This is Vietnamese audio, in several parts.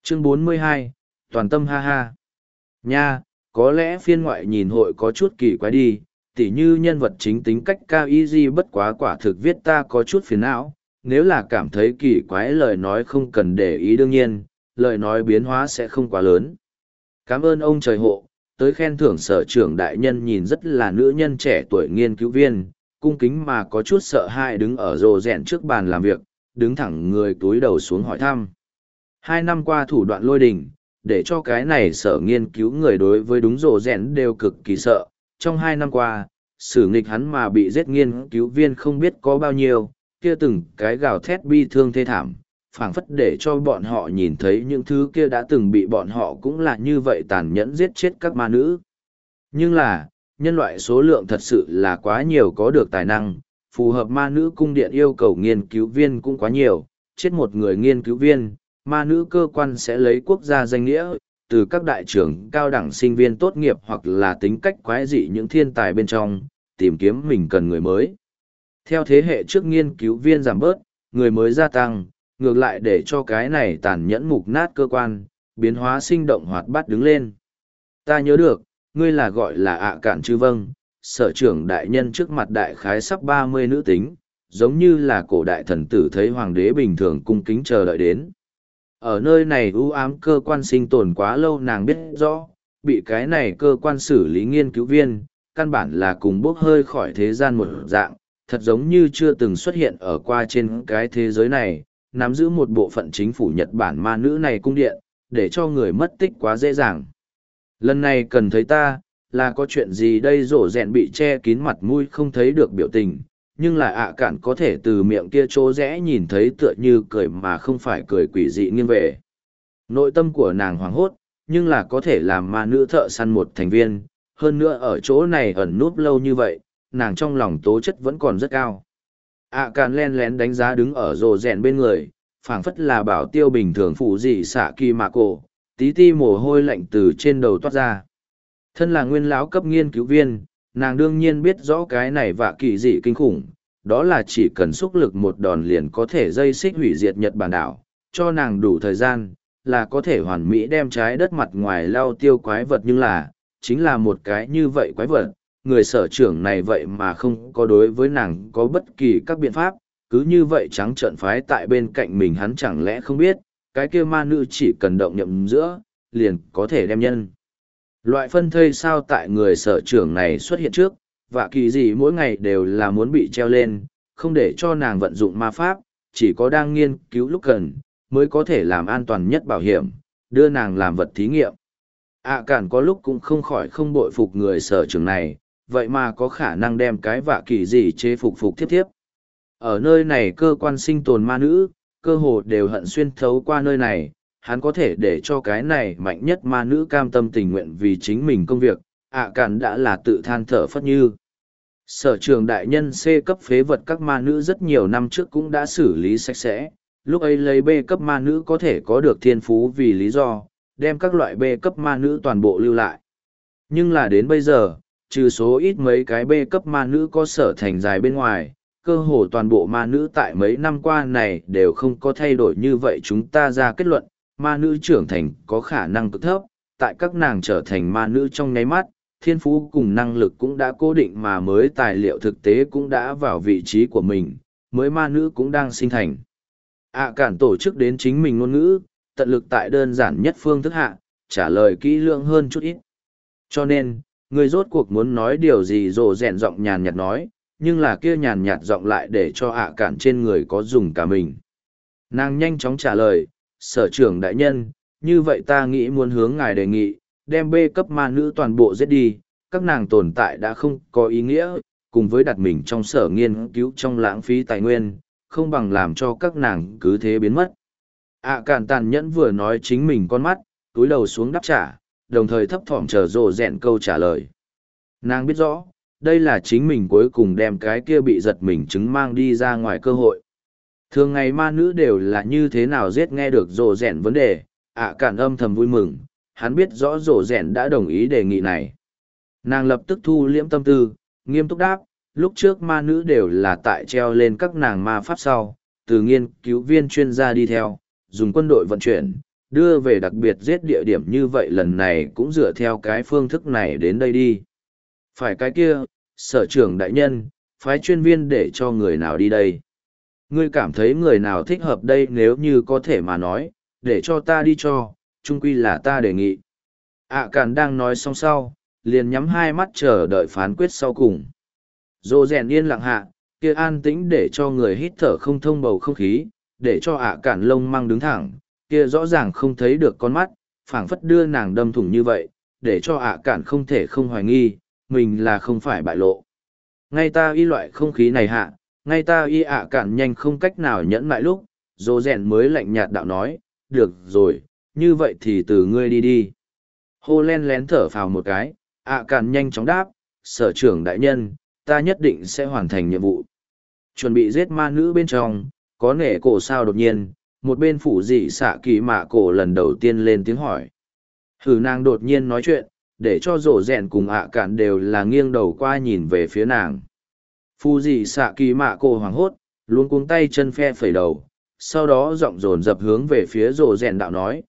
Chương 42, toàn tâm ha ha. Nha, có lẽ phiên ngoại nhìn hội có chút kỳ quái đi, tỉ như nhân vật chính tính cách cao y di bất quá quả thực viết ta có chút phiền não, nếu là cảm thấy kỳ quái lời nói không cần để ý đương nhiên, lời nói biến hóa sẽ không quá lớn. Cảm ơn ông trời hộ, tới khen thưởng sở trưởng đại nhân nhìn rất là nữ nhân trẻ tuổi nghiên cứu viên, cung kính mà có chút sợ hãi đứng ở rồ rèn trước bàn làm việc, đứng thẳng người túi đầu xuống hỏi thăm. 2 năm qua thủ đoạn lôi đình, để cho cái này sở nghiên cứu người đối với đúng rồ rèn đều cực kỳ sợ. Trong 2 năm qua, xử nghịch hắn mà bị giết nghiên cứu viên không biết có bao nhiêu, kia từng cái gào thét bi thương thê thảm, phảng phất để cho bọn họ nhìn thấy những thứ kia đã từng bị bọn họ cũng là như vậy tàn nhẫn giết chết các ma nữ. Nhưng là, nhân loại số lượng thật sự là quá nhiều có được tài năng, phù hợp ma nữ cung điện yêu cầu nghiên cứu viên cũng quá nhiều, chết một người nghiên cứu viên, ma nữ cơ quan sẽ lấy quốc gia danh nghĩa, từ các đại trưởng cao đẳng sinh viên tốt nghiệp hoặc là tính cách quái dị những thiên tài bên trong, tìm kiếm mình cần người mới. Theo thế hệ trước nghiên cứu viên giảm bớt, người mới gia tăng, ngược lại để cho cái này tàn nhẫn mục nát cơ quan, biến hóa sinh động hoạt bát đứng lên. Ta nhớ được, ngươi là gọi là ạ cản chứ vâng, sở trưởng đại nhân trước mặt đại khái sắp 30 nữ tính, giống như là cổ đại thần tử thấy hoàng đế bình thường cung kính chờ đợi đến. Ở nơi này ưu ám cơ quan sinh tồn quá lâu nàng biết rõ, bị cái này cơ quan xử lý nghiên cứu viên, căn bản là cùng bốc hơi khỏi thế gian một dạng, thật giống như chưa từng xuất hiện ở qua trên cái thế giới này, nắm giữ một bộ phận chính phủ Nhật Bản ma nữ này cung điện, để cho người mất tích quá dễ dàng. Lần này cần thấy ta, là có chuyện gì đây rổ rẹn bị che kín mặt mũi không thấy được biểu tình, nhưng là ạ cản có thể từ miệng kia chỗ rẽ nhìn thấy tựa như cười mà không phải cười quỷ dị nghiêng về. Nội tâm của nàng hoảng hốt, nhưng là có thể làm ma nữ thợ săn một thành viên, hơn nữa ở chỗ này ẩn núp lâu như vậy, nàng trong lòng tố chất vẫn còn rất cao. ạ cản len lén đánh giá đứng ở rổ rẹn bên người, phảng phất là bảo tiêu bình thường phụ dị xạ kỳ mạ cổ, tí ti mồ hôi lạnh từ trên đầu toát ra. Thân là nguyên lão cấp nghiên cứu viên, nàng đương nhiên biết rõ cái này và kỳ dị kinh khủng, đó là chỉ cần xúc lực một đòn liền có thể dây xích hủy diệt Nhật Bản đảo, cho nàng đủ thời gian, là có thể hoàn mỹ đem trái đất mặt ngoài lao tiêu quái vật, nhưng là, chính là một cái như vậy quái vật, người sở trưởng này vậy mà không có đối với nàng có bất kỳ các biện pháp, cứ như vậy trắng trợn phái tại bên cạnh mình, hắn chẳng lẽ không biết, cái kia ma nữ chỉ cần động nhậm giữa, liền có thể đem nhân. Loại phân thây sao tại người sở trưởng này xuất hiện trước, và kỳ gì mỗi ngày đều là muốn bị treo lên, không để cho nàng vận dụng ma pháp, chỉ có đang nghiên cứu lúc cần, mới có thể làm an toàn nhất bảo hiểm, đưa nàng làm vật thí nghiệm. Cản có lúc cũng không khỏi không bội phục người sở trưởng này, vậy mà có khả năng đem cái vạ kỳ gì chế phục tiếp tiếp. Ở nơi này cơ quan sinh tồn ma nữ, cơ hồ đều hận xuyên thấu qua nơi này, hắn có thể để cho cái này mạnh nhất ma nữ cam tâm tình nguyện vì chính mình công việc, Cản đã là tự than thở phất như. Sở trường đại nhân C cấp phế vật các ma nữ rất nhiều năm trước cũng đã xử lý sạch sẽ, lúc ấy lấy B cấp ma nữ có thể có được thiên phú vì lý do, đem các loại B cấp ma nữ toàn bộ lưu lại. Nhưng là đến bây giờ, trừ số ít mấy cái B cấp ma nữ có sở thành dài bên ngoài, cơ hồ toàn bộ ma nữ tại mấy năm qua này đều không có thay đổi, như vậy chúng ta ra kết luận, ma nữ trưởng thành có khả năng cực thấp, tại các nàng trở thành ma nữ trong nháy mắt, thiên phú cùng năng lực cũng đã cố định mà mới tài liệu thực tế cũng đã vào vị trí của mình, mới ma nữ cũng đang sinh thành. Cản tổ chức đến chính mình ngôn ngữ, tận lực tại đơn giản nhất phương thức hạ, trả lời kỹ lưỡng hơn chút ít. Cho nên, người rốt cuộc muốn nói điều gì rồ rèn giọng nhàn nhạt nói, nhưng là kia nhàn nhạt giọng lại để cho Cản trên người có dùng cả mình. Nàng nhanh chóng trả lời, sở trưởng đại nhân, như vậy ta nghĩ muốn hướng ngài đề nghị, đem B cấp ma nữ toàn bộ giết đi, các nàng tồn tại đã không có ý nghĩa, cùng với đặt mình trong sở nghiên cứu trong lãng phí tài nguyên, không bằng làm cho các nàng cứ thế biến mất. Cản tàn nhẫn vừa nói chính mình con mắt, túi đầu xuống đáp trả, đồng thời thấp thỏm chờ rồ rẹn câu trả lời. Nàng biết rõ, đây là chính mình cuối cùng đem cái kia bị giật mình chứng mang đi ra ngoài cơ hội. Thường ngày ma nữ đều là như thế nào giết, nghe được rồ rẹn vấn đề, Cản âm thầm vui mừng, hắn biết rõ rồ rẹn đã đồng ý đề nghị này. Nàng lập tức thu liễm tâm tư, nghiêm túc đáp, lúc trước ma nữ đều là tại treo lên các nàng ma pháp sau, từ nghiên cứu viên chuyên gia đi theo, dùng quân đội vận chuyển, đưa về đặc biệt giết địa điểm như vậy lần này cũng dựa theo cái phương thức này đến đây đi. Phải cái kia, sở trưởng đại nhân, phái chuyên viên để cho người nào đi đây? Ngươi cảm thấy người nào thích hợp đây nếu như có thể mà nói, để cho ta đi cho, chung quy là ta đề nghị. Càn đang nói xong sau, liền nhắm hai mắt chờ đợi phán quyết sau cùng. Dô rèn yên lặng hạ, kia an tĩnh để cho người hít thở không thông bầu không khí, để cho Càn lông măng đứng thẳng, kia rõ ràng không thấy được con mắt, phảng phất đưa nàng đâm thủng như vậy, để cho Càn không thể không hoài nghi, mình là không phải bại lộ. Ngay ta y loại không khí này hạ, ngay ta y Càn nhanh không cách nào nhẫn lại lúc, dô rèn mới lạnh nhạt đạo nói, được rồi, như vậy thì từ ngươi đi đi. Hô len lén thở phào một cái, Càn nhanh chóng đáp, sở trưởng đại nhân, ta nhất định sẽ hoàn thành nhiệm vụ. Chuẩn bị giết ma nữ bên trong, có nể cổ sao đột nhiên, một bên phủ dị xạ kỳ mạ cổ lần đầu tiên lên tiếng hỏi. Hử nàng đột nhiên nói chuyện, để cho rổ rèn cùng Càn đều là nghiêng đầu qua nhìn về phía nàng. Phủ dị xạ kỳ mạ cổ hoảng hốt, luôn cuống tay chân phe phẩy đầu, sau đó giọng dồn dập hướng về phía rổ rèn đạo nói,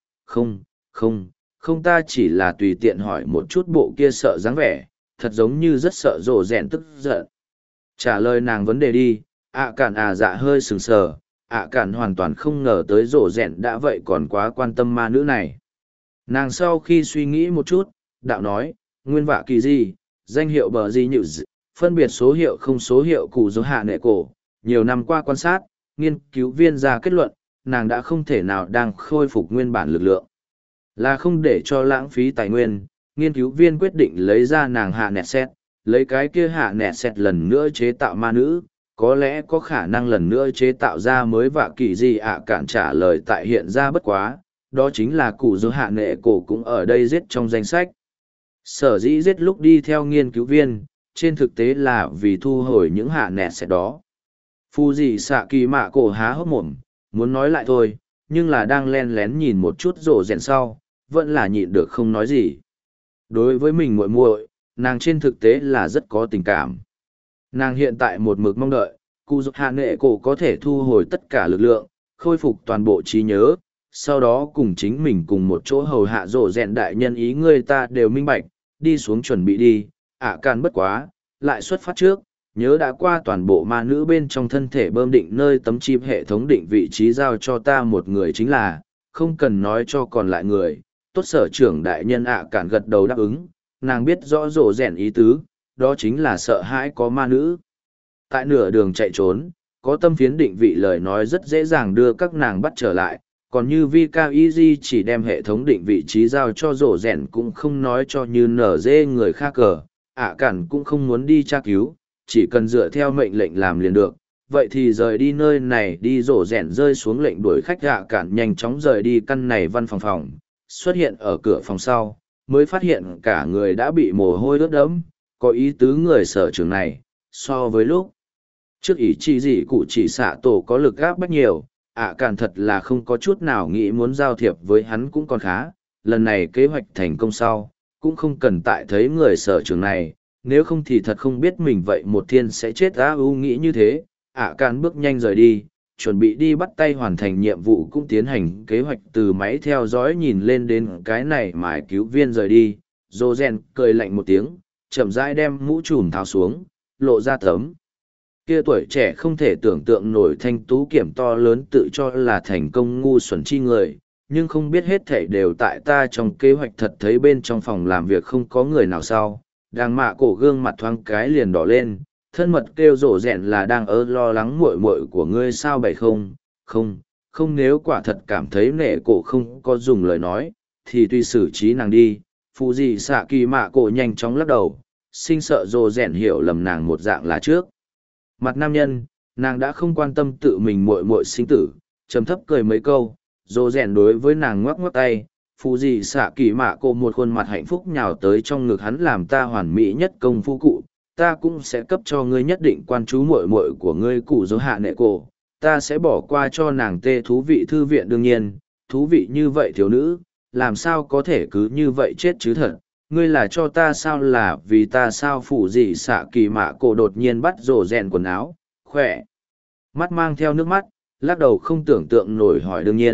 không ta chỉ là tùy tiện hỏi một chút bộ kia sợ dáng vẻ, thật giống như rất sợ rổ rèn tức giận. Trả lời nàng vấn đề đi, Càn dạ hơi sừng sờ, Càn hoàn toàn không ngờ tới rổ rèn đã vậy còn quá quan tâm ma nữ này. Nàng sau khi suy nghĩ một chút, đạo nói, nguyên vạ kỳ gì, danh hiệu bờ gì nhự phân biệt số hiệu không số hiệu cụ dấu hạ nệ cổ, nhiều năm qua quan sát, nghiên cứu viên ra kết luận, nàng đã không thể nào đang khôi phục nguyên bản lực lượng. Là không để cho lãng phí tài nguyên, nghiên cứu viên quyết định lấy ra nàng hạ nẹt xét, lấy cái kia hạ nẹt xét lần nữa chế tạo ma nữ, có lẽ có khả năng lần nữa chế tạo ra mới vạ kỳ gì Càn trả lời tại hiện ra bất quá, đó chính là cụ dấu hạ nệ cổ cũng ở đây giết trong danh sách. Sở dĩ giết lúc đi theo nghiên cứu viên, trên thực tế là vì thu hồi những hạ nẹt xét đó. Phu dị xạ kỳ mạ cổ há hốc mồm, muốn nói lại thôi, nhưng là đang len lén nhìn một chút rổ rèn sau, vẫn là nhịn được không nói gì. Đối với mình muội muội, nàng trên thực tế là rất có tình cảm. Nàng hiện tại một mực mong đợi, cụ dục hạ nệ cổ có thể thu hồi tất cả lực lượng, khôi phục toàn bộ trí nhớ, sau đó cùng chính mình cùng một chỗ hầu hạ rổ rèn đại nhân ý người ta đều minh bạch, đi xuống chuẩn bị đi, Càn bất quá, lại xuất phát trước, nhớ đã qua toàn bộ ma nữ bên trong thân thể bơm định nơi tấm chip hệ thống định vị trí giao cho ta một người chính là, không cần nói cho còn lại người, tốt sở trưởng đại nhân Càn gật đầu đáp ứng, nàng biết rõ rổ rèn ý tứ, đó chính là sợ hãi có ma nữ. Tại nửa đường chạy trốn, có tâm phiến định vị lời nói rất dễ dàng đưa các nàng bắt trở lại, còn như VKEZ chỉ đem hệ thống định vị trí giao cho rổ rèn cũng không nói cho như nở dê người khác cờ, Càn cũng không muốn đi tra cứu, chỉ cần dựa theo mệnh lệnh làm liền được. Vậy thì rời đi nơi này đi rổ rèn rơi xuống lệnh đuổi khách Càn nhanh chóng rời đi căn này văn phòng, xuất hiện ở cửa phòng sau, mới phát hiện cả người đã bị mồ hôi ướt đẫm, có ý tứ người sở trường này, so với lúc trước ý chỉ gì cụ chỉ xạ tổ có lực gáp bách nhiều, Càn thật là không có chút nào nghĩ muốn giao thiệp với hắn cũng còn khá, lần này kế hoạch thành công sau, cũng không cần tại thấy người sở trường này, nếu không thì thật không biết mình vậy một thiên sẽ chết nghĩ như thế, Càn bước nhanh rời đi, chuẩn bị đi bắt tay hoàn thành nhiệm vụ cũng tiến hành kế hoạch từ máy theo dõi nhìn lên đến cái này mà cứu viên rời đi, Dô Gen cười lạnh một tiếng, chậm rãi đem mũ trùm tháo xuống, lộ ra tấm. Kia tuổi trẻ không thể tưởng tượng nổi thanh tú kiểm to lớn tự cho là thành công ngu xuẩn chi người, nhưng không biết hết thảy đều tại ta trong kế hoạch thật thấy bên trong phòng làm việc không có người nào sau. Đang mạ cổ gương mặt thoáng cái liền đỏ lên, thân mật kêu rổ rẹn là đang lo lắng muội muội của ngươi sao bày không nếu quả thật cảm thấy nệ cổ không có dùng lời nói, thì tùy xử trí nàng đi. Phụ gì xạ kỳ mạ cổ nhanh chóng lắc đầu, sinh sợ rổ rẹn hiểu lầm nàng một dạng là trước. Mặt nam nhân, nàng đã không quan tâm tự mình muội muội sinh tử, trầm thấp cười mấy câu, rổ rẹn đối với nàng ngoắc ngoắc tay. Phụ gì xạ kỳ mạ cổ một khuôn mặt hạnh phúc nhào tới trong ngực hắn làm ta hoàn mỹ nhất công phu cụ, ta cũng sẽ cấp cho ngươi nhất định quan chú muội muội của ngươi cụ dấu hạ nệ cổ, ta sẽ bỏ qua cho nàng tê thú vị thư viện đương nhiên, thú vị như vậy thiếu nữ, làm sao có thể cứ như vậy chết chứ thật, ngươi là cho ta sao là vì ta sao phủ gì xạ kỳ mạ cổ đột nhiên bắt rổ rèn quần áo, khỏe, mắt mang theo nước mắt, lắc đầu không tưởng tượng nổi hỏi đương nhiên,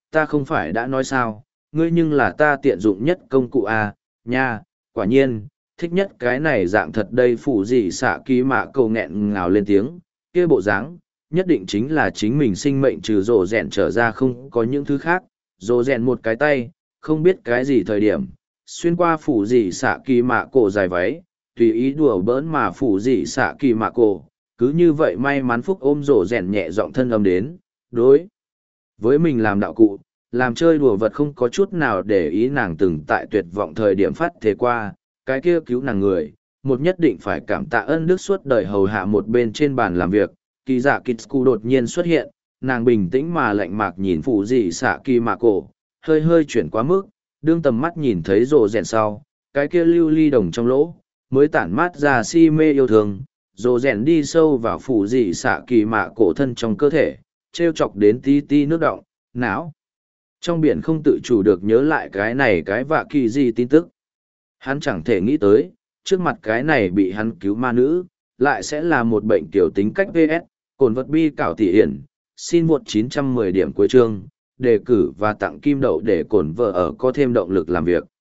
ta không phải đã nói sao, ngươi nhưng là ta tiện dụng nhất công cụ à, nha, quả nhiên, thích nhất cái này dạng thật đây phủ gì xạ ký mạ cầu nghẹn ngào lên tiếng, kia bộ dáng, nhất định chính là chính mình sinh mệnh trừ rồ rèn trở ra không có những thứ khác, rồ rèn một cái tay, không biết cái gì thời điểm, xuyên qua phủ gì xạ kỳ mạ cổ dài váy, tùy ý đùa bỡn mà phủ gì xạ kỳ mạ cổ, cứ như vậy may mắn phúc ôm rồ rèn nhẹ giọng thân âm đến, đối với mình làm đạo cụ, làm chơi đùa vật không có chút nào để ý nàng từng tại tuyệt vọng thời điểm phát thế qua, cái kia cứu nàng người, một nhất định phải cảm tạ ơn đức suốt đời hầu hạ một bên trên bàn làm việc, kỳ dạ Kitsuku đột nhiên xuất hiện, nàng bình tĩnh mà lạnh mạc nhìn phụ dị xạ kỳ mạ cổ, hơi hơi chuyển quá mức, đương tầm mắt nhìn thấy rồ rèn sau, cái kia lưu ly đồng trong lỗ, mới tản mát ra si mê yêu thương, rồ rèn đi sâu vào phụ dị xạ kỳ mạ cổ thân trong cơ thể, treo chọc đến tí tí nước động, não. Trong biển không tự chủ được nhớ lại cái này cái vạ kỳ gì tin tức. Hắn chẳng thể nghĩ tới, trước mặt cái này bị hắn cứu ma nữ, lại sẽ là một bệnh tiểu tính cách VS, cồn vật bi cảo tỷ hiển, xin một 910 điểm cuối chương, đề cử và tặng kim đậu để cồn vợ ở có thêm động lực làm việc.